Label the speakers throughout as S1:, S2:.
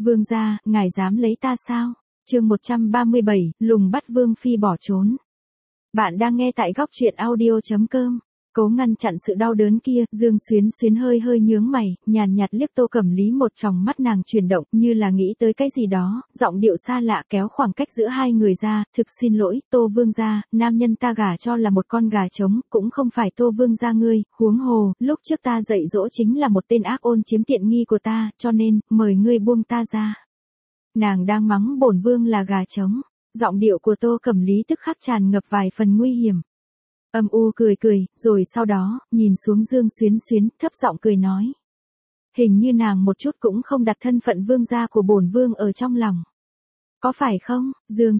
S1: Vương gia, ngài dám lấy ta sao? Chương 137, lùng bắt Vương phi bỏ trốn. Bạn đang nghe tại góc truyện audio.com. Cố ngăn chặn sự đau đớn kia, Dương Xuyến Xuyến hơi hơi nhướng mày, nhàn nhạt liếc Tô Cẩm Lý, một tròng mắt nàng chuyển động, như là nghĩ tới cái gì đó, giọng điệu xa lạ kéo khoảng cách giữa hai người ra, thực xin lỗi, Tô Vương gia, nam nhân ta gả cho là một con gà trống, cũng không phải Tô Vương gia ngươi, huống hồ, lúc trước ta dạy dỗ chính là một tên ác ôn chiếm tiện nghi của ta, cho nên, mời ngươi buông ta ra. Nàng đang mắng bổn vương là gà trống, giọng điệu của Tô Cẩm Lý tức khắc tràn ngập vài phần nguy hiểm. Âm u cười cười, rồi sau đó, nhìn xuống Dương Xuyến Xuyến, thấp giọng cười nói. Hình như nàng một chút cũng không đặt thân phận vương gia của bổn vương ở trong lòng. Có phải không? Dương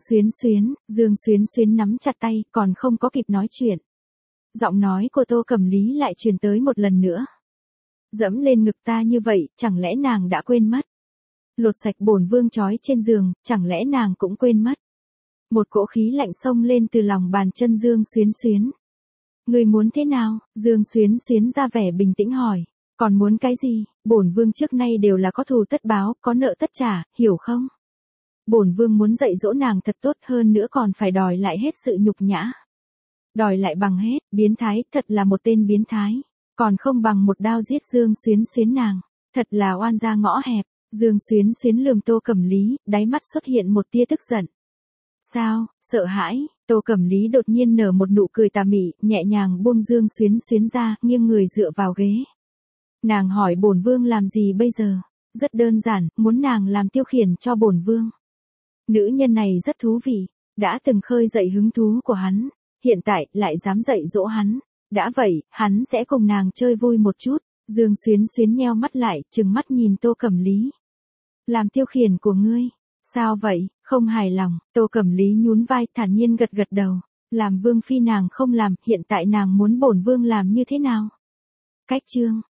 S1: Xuyến Xuyến nắm chặt tay, còn không có kịp nói chuyện. Giọng nói của Tô Cẩm Lý lại truyền tới một lần nữa. Dẫm lên ngực ta như vậy, chẳng lẽ nàng đã quên mất? Lột sạch bổn vương trói trên giường, chẳng lẽ nàng cũng quên mất? Một cỗ khí lạnh xông lên từ lòng bàn chân Dương Xuyến Xuyến. Ngươi muốn thế nào? Dương Xuyến Xuyến ra vẻ bình tĩnh hỏi. Còn muốn cái gì? Bổn vương trước nay đều là có thù tất báo, có nợ tất trả, hiểu không? Bổn vương muốn dạy dỗ nàng thật tốt, hơn nữa còn phải đòi lại hết sự nhục nhã. Đòi lại bằng hết, biến thái, thật là một tên biến thái. Còn không bằng một đao giết Dương Xuyến Xuyến nàng. Thật là oan gia ngõ hẹp. Dương Xuyến Xuyến lườm Tô Cẩm Lý, đáy mắt xuất hiện một tia tức giận. Sao, sợ hãi? Tô Cẩm Lý đột nhiên nở một nụ cười tà mị, nhẹ nhàng buông Dương Xuyến Xuyến ra, nghiêng người dựa vào ghế. Nàng hỏi bổn vương làm gì bây giờ? Rất đơn giản, muốn nàng làm tiêu khiển cho bổn vương. Nữ nhân này rất thú vị, đã từng khơi dậy hứng thú của hắn, hiện tại lại dám dạy dỗ hắn. Đã vậy, hắn sẽ cùng nàng chơi vui một chút. Dương Xuyến Xuyến nheo mắt lại, trừng mắt nhìn Tô Cẩm Lý. Làm tiêu khiển của ngươi? Sao vậy, không hài lòng? Tô Cẩm Lý nhún vai, thản nhiên gật gật đầu. Làm vương phi nàng không làm, hiện tại nàng muốn bổn vương làm như thế nào? Cách chương.